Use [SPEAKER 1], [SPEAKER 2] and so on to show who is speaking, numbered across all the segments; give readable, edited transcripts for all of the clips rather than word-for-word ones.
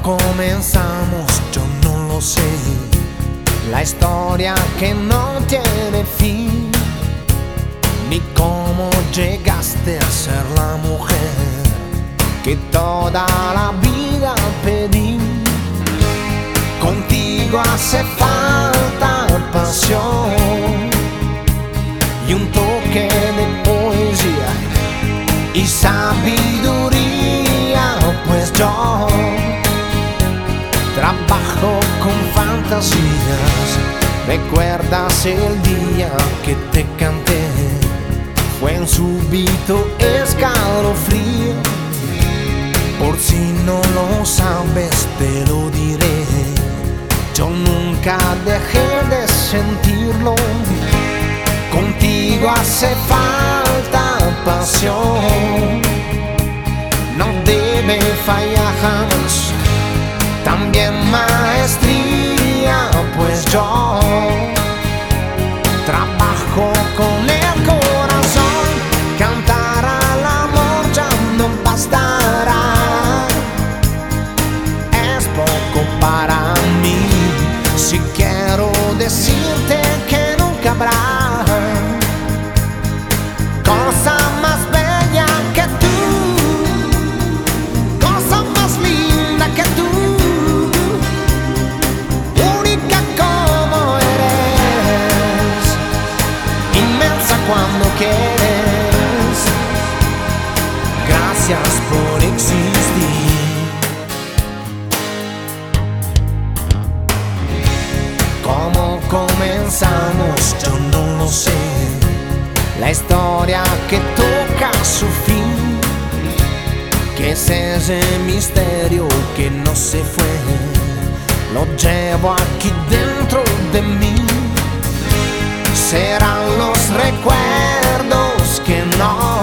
[SPEAKER 1] comenzamos? Yo no lo sé. La historia que no tiene fin, ni cómo llegaste a ser la mujer que toda la vida pedí. Contigo hace falta pasión y un toque de poesía y sabiduría, pues yo trabajo con fantasías. ¿Recuerdas el día que te canté? Fue un súbito escalofrío. Por si no lo sabes te lo diré, yo nunca dejé de sentirlo. Contigo hace falta pasión, no debe fallar jamás. También maestría, pues yo trabajo con el corazón. Cantar al amor ya no bastará, es poco para mí. Si quiero decirte que nunca habrá cosa más bella que tú, cosa más linda que tú, única como eres, inmensa cuando quieres. Gracias por existir. ¿Cómo comenzamos? Yo no lo sé. La historia que toca su fin, que es ese misterio que no se fue, lo llevo aquí dentro de mí. Serán los recuerdos que no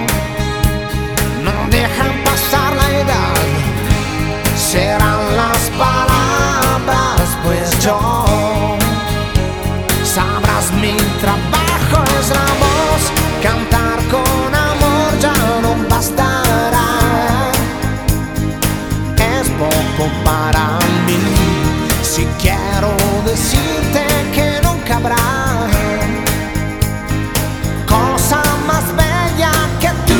[SPEAKER 1] dejan pasar la edad, serán las palabras, pues yo sabrás mi trabajo es la voz. Cantar con amor ya no bastará, es poco para mí. Si quiero decirte que nunca habrá cosa más bella que tú,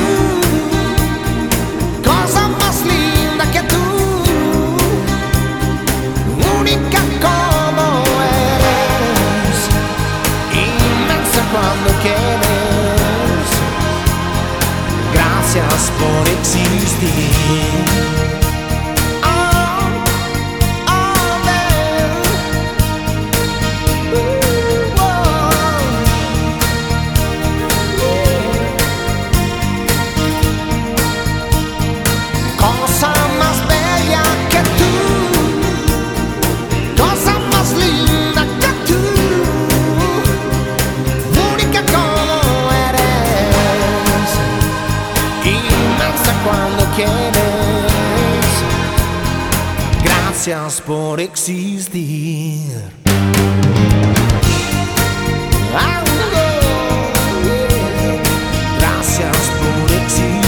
[SPEAKER 1] cosa más linda que tú, única como eres, inmensa cuando quieres. Gracias por existir. Cosa más bella que tú, cosa más linda que tú, única como eres, inmensa cuando quieres. Gracias por existir. Gracias por existir.